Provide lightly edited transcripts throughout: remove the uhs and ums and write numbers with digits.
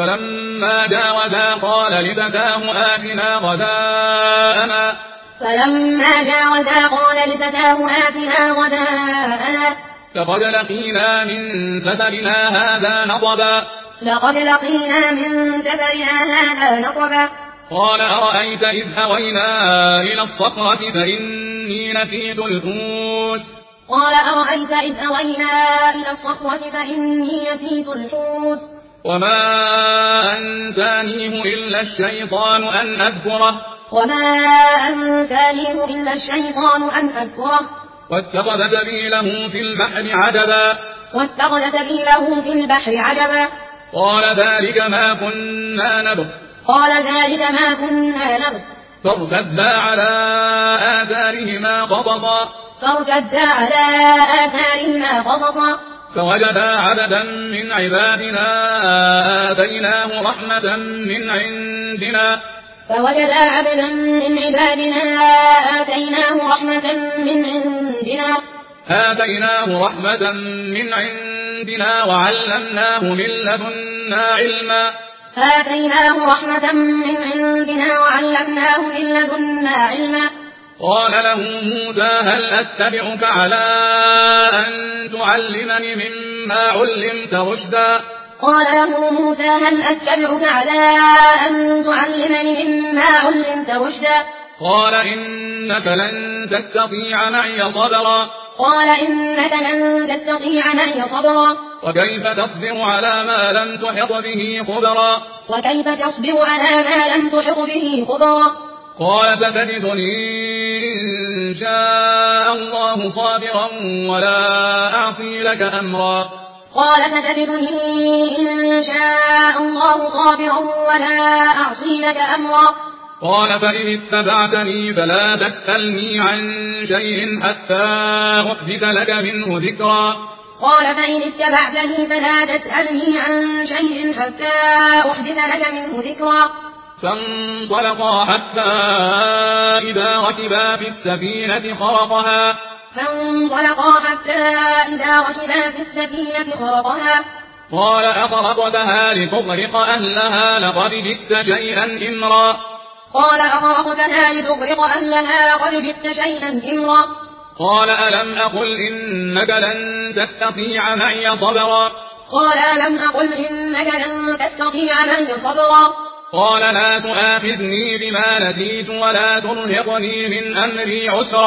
فلما جاوزا قال لفتاه آتنا غداءنا لقد لقينا من سفرنا هذا نصبا قال أرأيت إذ أوينا إلى الصخرة فإني نسيت الحوت وما أنسانيه إلا الشيطان أن أذكره واتخذ سبيله في البحر عجبا قال ذلك ما كنا نبغ فارتدا على آثارهما قصصا فوجدا عبدا من عبادنا آتيناه رحمة من عندنا وعلمناه من لدنا علما قال له موسى هل أتبعك على أن تعلمني مما علمت رشدا قال إنك لن تستطيع معي صبرا وكيف تصبر على ما لم تحط به خبرا قال ستجدني إن شاء الله صابرا ولا أعصي لك أمرا قال فإن اتبعتني فلا تسألني عن شيء حتى أحدث لك منه ذكرا فانطلقا حتى إذا ركبا في السفينة خرقها قال أخرقتها لتغرق أهلها لقد جئت شيئا إمرا قال ألم أقل إنك لن تستطيع معي صبرا قال لا تؤاخذني بما نسيت ولا ترهقني من أمري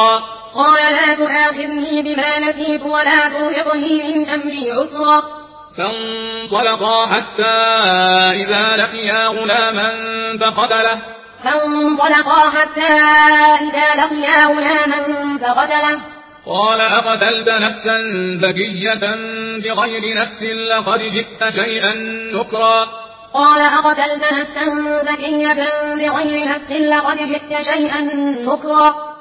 عسرا فانطلقا حتى إذا لقيا غلاما فقتله قال أقتلت نفسا زكية بغير نفس لقد جئت شيئا نكرا